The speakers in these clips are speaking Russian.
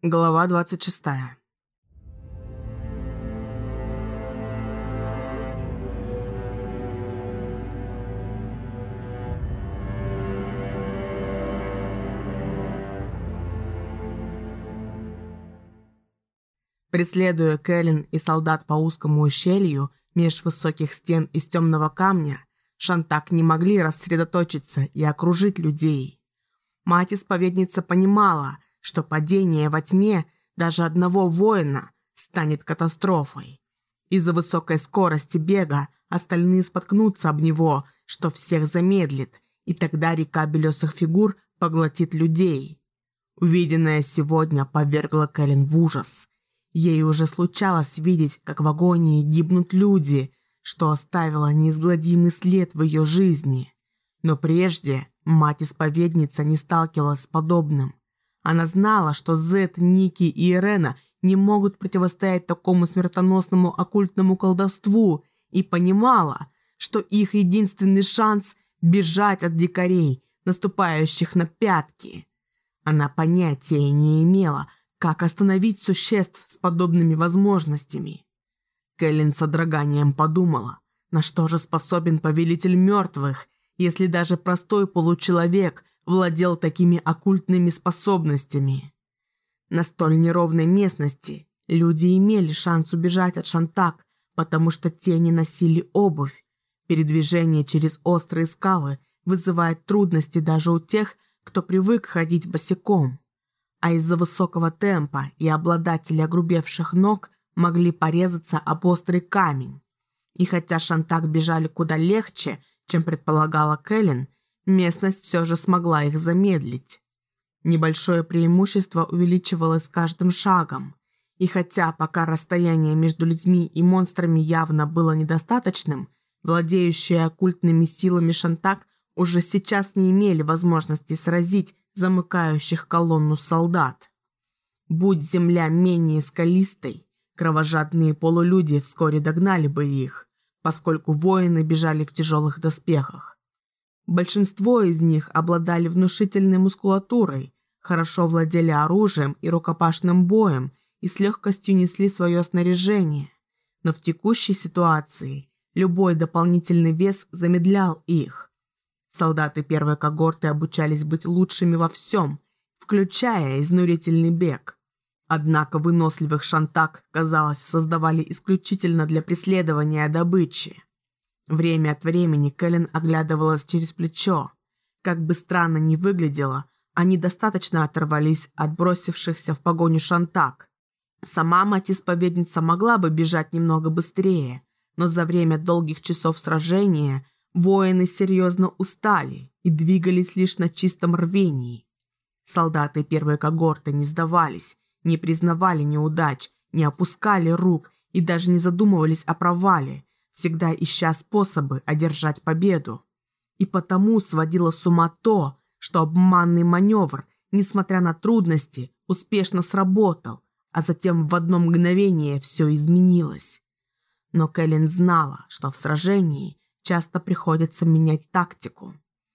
Глава 26. Преследуя Кэлен и солдат по узкому ущелью меж высоких стен из темного камня, Шантак не могли рассредоточиться и окружить людей. Мать-исповедница понимала, что падение во тьме даже одного воина станет катастрофой. Из-за высокой скорости бега остальные споткнутся об него, что всех замедлит, и тогда река белесых фигур поглотит людей. Увиденное сегодня повергло Кэлен в ужас. Ей уже случалось видеть, как в агонии гибнут люди, что оставило неизгладимый след в ее жизни. Но прежде мать-исповедница не сталкивалась с подобным. Она знала, что Зет, Ники и Ирена не могут противостоять такому смертоносному оккультному колдовству, и понимала, что их единственный шанс – бежать от дикарей, наступающих на пятки. Она понятия не имела, как остановить существ с подобными возможностями. Кэлен с содроганием подумала, на что же способен повелитель мертвых, если даже простой получеловек владел такими оккультными способностями. На столь неровной местности люди имели шанс убежать от Шантак, потому что те не носили обувь. Передвижение через острые скалы вызывает трудности даже у тех, кто привык ходить босиком. А из-за высокого темпа и обладатели огрубевших ног могли порезаться об острый камень. И хотя Шантак бежали куда легче, чем предполагала Кэлен, местность все же смогла их замедлить. Небольшое преимущество увеличивалось с каждым шагом, и хотя пока расстояние между людьми и монстрами явно было недостаточным, владеющие оккультными силами Шантак уже сейчас не имели возможности сразить замыкающих колонну солдат. Будь земля менее скалистой, кровожадные полулюди вскоре догнали бы их, поскольку воины бежали в тяжелых доспехах. Большинство из них обладали внушительной мускулатурой, хорошо владели оружием и рукопашным боем и с легкостью несли свое снаряжение, но в текущей ситуации любой дополнительный вес замедлял их. Солдаты первой когорты обучались быть лучшими во всем, включая изнурительный бег. Однако выносливых Шантак, казалось, создавали исключительно для преследования добычи. Время от времени Кэлен оглядывалась через плечо. Как бы странно ни выглядело, они достаточно оторвались от бросившихся в погоню Шантак. Сама мать-исповедница могла бы бежать немного быстрее, но за время долгих часов сражения воины серьезно устали и двигались лишь на чистом рвении. Солдаты первой когорты не сдавались, не признавали неудач, не опускали рук и даже не задумывались о провале, всегда ища способы одержать победу. И потому сводило с ума то, что обманный маневр, несмотря на трудности, успешно сработал, а затем в одно мгновение все изменилось. Но Кэлен знала, что в сражении часто приходится менять тактику.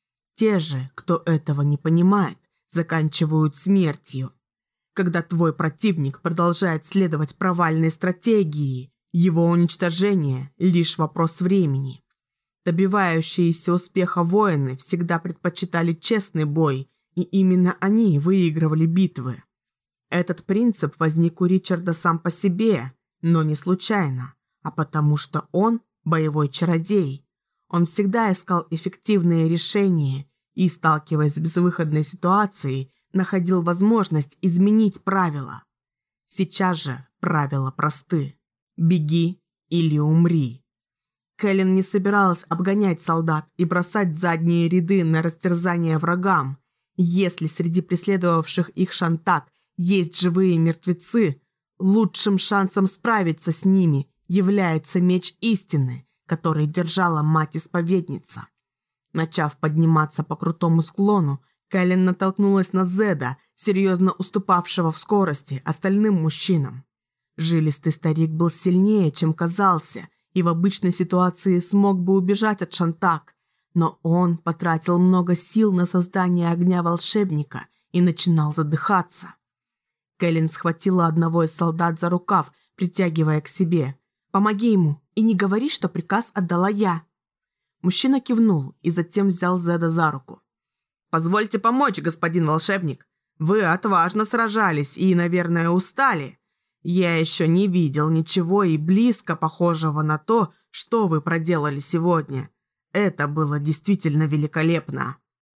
Те же, кто этого не понимает, заканчивают смертью. Когда твой противник продолжает следовать провальной стратегии, его уничтожение – лишь вопрос времени. Добивающиеся успеха воины всегда предпочитали честный бой, и именно они выигрывали битвы. Этот принцип возник у Ричарда сам по себе, но не случайно, а потому что он – боевой чародей. Он всегда искал эффективные решения и, сталкиваясь с безвыходной ситуацией, находил возможность изменить правила. Сейчас же правила просты. Беги или умри. Кэлен не собиралась обгонять солдат и бросать задние ряды на растерзание врагам. Если среди преследовавших их Шантак есть живые мертвецы, лучшим шансом справиться с ними является меч истины, который держала мать-исповедница. Начав подниматься по крутому склону, Кэлен натолкнулась на Зеда, серьезно уступавшего в скорости остальным мужчинам. Жилистый старик был сильнее, чем казался, и в обычной ситуации смог бы убежать от Шантак, но он потратил много сил на создание огня волшебника и начинал задыхаться. Кэлен схватила одного из солдат за рукав, притягивая к себе. «Помоги ему и не говори, что приказ отдала я». Мужчина кивнул и затем взял Зеда за руку. «Позвольте помочь, господин волшебник. Вы отважно сражались и, наверное, устали. Я еще не видел ничего и близко похожего на то, что вы проделали сегодня. Это было действительно великолепно».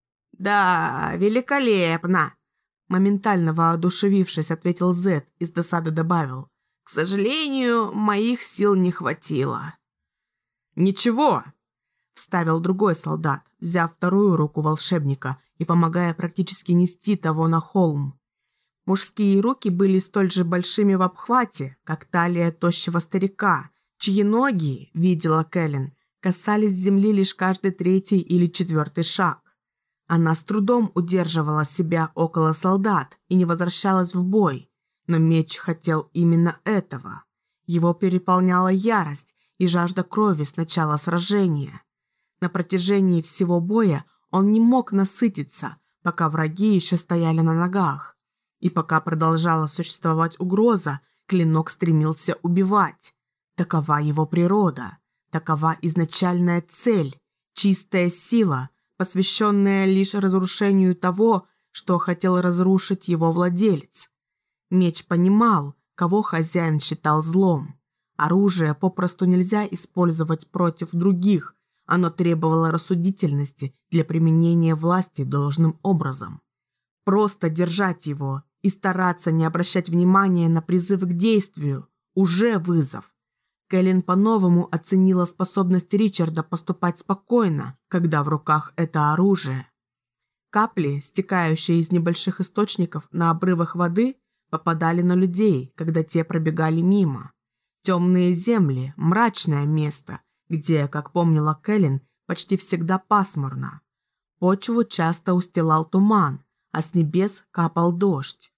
«Да, великолепно», – моментально воодушевившись, ответил Зед и с досады добавил. «К сожалению, моих сил не хватило». «Ничего», – вставил другой солдат, взяв вторую руку волшебника и помогая практически нести того на холм. Мужские руки были столь же большими в обхвате, как талия тощего старика, чьи ноги, видела Кэлен, касались земли лишь каждый третий или четвертый шаг. Она с трудом удерживала себя около солдат и не возвращалась в бой, но меч хотел именно этого. Его переполняла ярость и жажда крови с начала сражения. На протяжении всего боя он не мог насытиться, пока враги еще стояли на ногах. И пока продолжала существовать угроза, клинок стремился убивать. Такова его природа, такова изначальная цель, чистая сила, посвященная лишь разрушению того, что хотел разрушить его владелец. Меч понимал, кого хозяин считал злом. Оружие попросту нельзя использовать против других, оно требовало рассудительности для применения власти должным образом. Просто держать его и стараться не обращать внимания на призывы к действию – уже вызов. Кэлен по-новому оценила способность Ричарда поступать спокойно, когда в руках это оружие. Капли, стекающие из небольших источников на обрывах воды, попадали на людей, когда те пробегали мимо. Темные земли – мрачное место, где, как помнила Кэлен, почти всегда пасмурно. Почву часто устилал туман, а с небес капал дождь.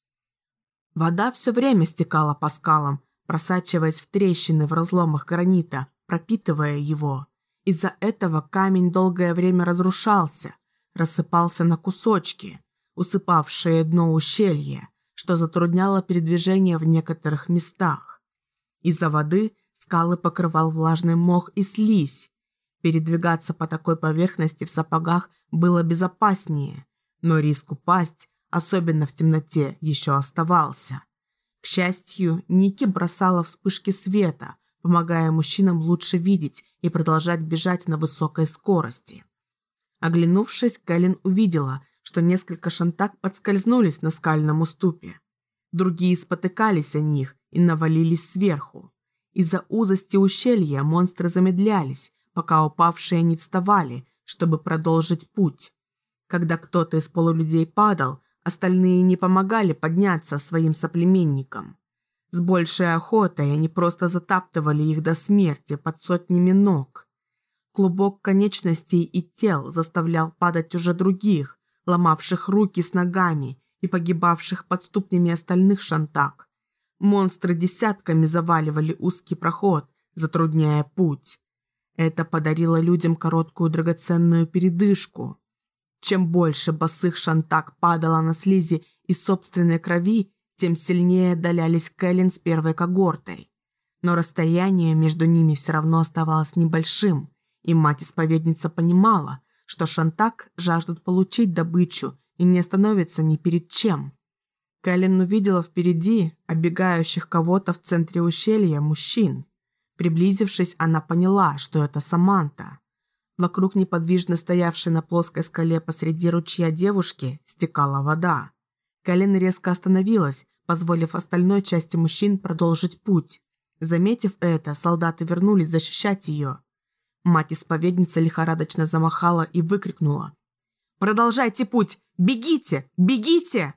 Вода все время стекала по скалам, просачиваясь в трещины в разломах гранита, пропитывая его. Из-за этого камень долгое время разрушался, рассыпался на кусочки, усыпавшие дно ущелья, что затрудняло передвижение в некоторых местах. Из-за воды скалы покрывал влажный мох и слизь. Передвигаться по такой поверхности в сапогах было безопаснее, но риск упасть, особенно в темноте, еще оставался. К счастью, Ники бросала вспышки света, помогая мужчинам лучше видеть и продолжать бежать на высокой скорости. Оглянувшись, Кэлен увидела, что несколько шантак подскользнулись на скальном уступе. Другие спотыкались о них и навалились сверху. Из-за узости ущелья монстры замедлялись, пока упавшие не вставали, чтобы продолжить путь. Когда кто-то из полулюдей падал, остальные не помогали подняться своим соплеменникам. С большей охотой они просто затаптывали их до смерти под сотнями ног. Клубок конечностей и тел заставлял падать уже других, ломавших руки с ногами и погибавших под ступнями остальных шантак. Монстры десятками заваливали узкий проход, затрудняя путь. Это подарило людям короткую драгоценную передышку. Чем больше босых шантак падало на слизи из собственной крови, тем сильнее отдалялись Кэлен с первой когортой. Но расстояние между ними все равно оставалось небольшим, и мать-исповедница понимала, что шантак жаждут получить добычу и не остановятся ни перед чем. Кэлен увидела впереди оббегающих кого-то в центре ущелья мужчин. Приблизившись, она поняла, что это Саманта. Вокруг неподвижно стоявшей на плоской скале посреди ручья девушки стекала вода. Кэлен резко остановилась, позволив остальной части мужчин продолжить путь. Заметив это, солдаты вернулись защищать ее. Мать-исповедница лихорадочно замахала и выкрикнула: «Продолжайте путь! Бегите! Бегите!»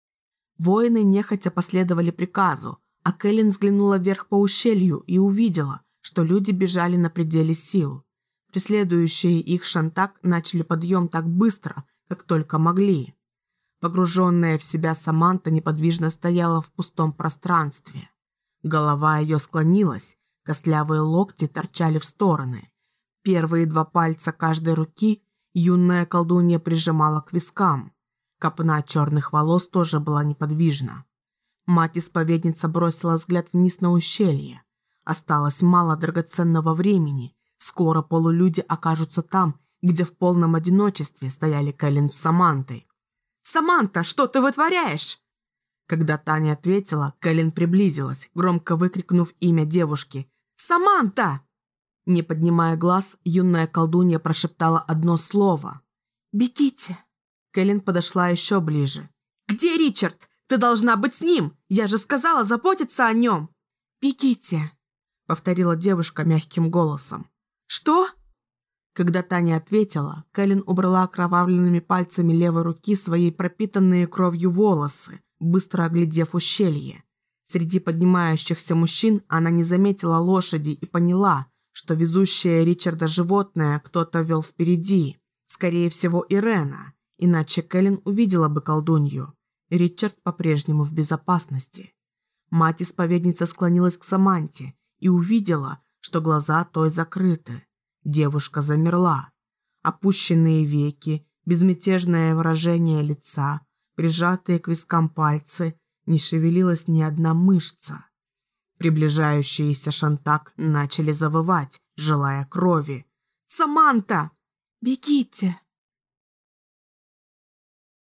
Воины нехотя последовали приказу, а Кэлен взглянула вверх по ущелью и увидела, что люди бежали на пределе сил. Преследующие их шантак начали подъем так быстро, как только могли. Погруженная в себя Саманта неподвижно стояла в пустом пространстве. Голова ее склонилась, костлявые локти торчали в стороны. Первые два пальца каждой руки юная колдунья прижимала к вискам. Копна черных волос тоже была неподвижна. Мать-исповедница бросила взгляд вниз на ущелье. Осталось мало драгоценного времени. Скоро полулюди окажутся там, где в полном одиночестве стояли Кэлен с Самантой. «Саманта, что ты вытворяешь?» Когда Таня ответила, Кэлен приблизилась, громко выкрикнув имя девушки. «Саманта!» Не поднимая глаз, юная колдунья прошептала одно слово. «Бегите!» Кэлен подошла еще ближе. «Где Ричард? Ты должна быть с ним! Я же сказала заботиться о нем!» «Бегите!» — повторила девушка мягким голосом. «Что?» Когда Таня ответила, Кэлен убрала окровавленными пальцами левой руки свои пропитанные кровью волосы, быстро оглядев ущелье. Среди поднимающихся мужчин она не заметила лошади и поняла, что везущее Ричарда животное кто-то вел впереди. Скорее всего, Ирена, иначе Кэлен увидела бы колдунью. Ричард по-прежнему в безопасности. Мать-исповедница склонилась к Саманте и увидела, что глаза той закрыты. Девушка замерла. Опущенные веки, безмятежное выражение лица, прижатые к вискам пальцы, не шевелилась ни одна мышца. Приближающиеся Шантак начали завывать, желая крови. «Саманта! Бегите!»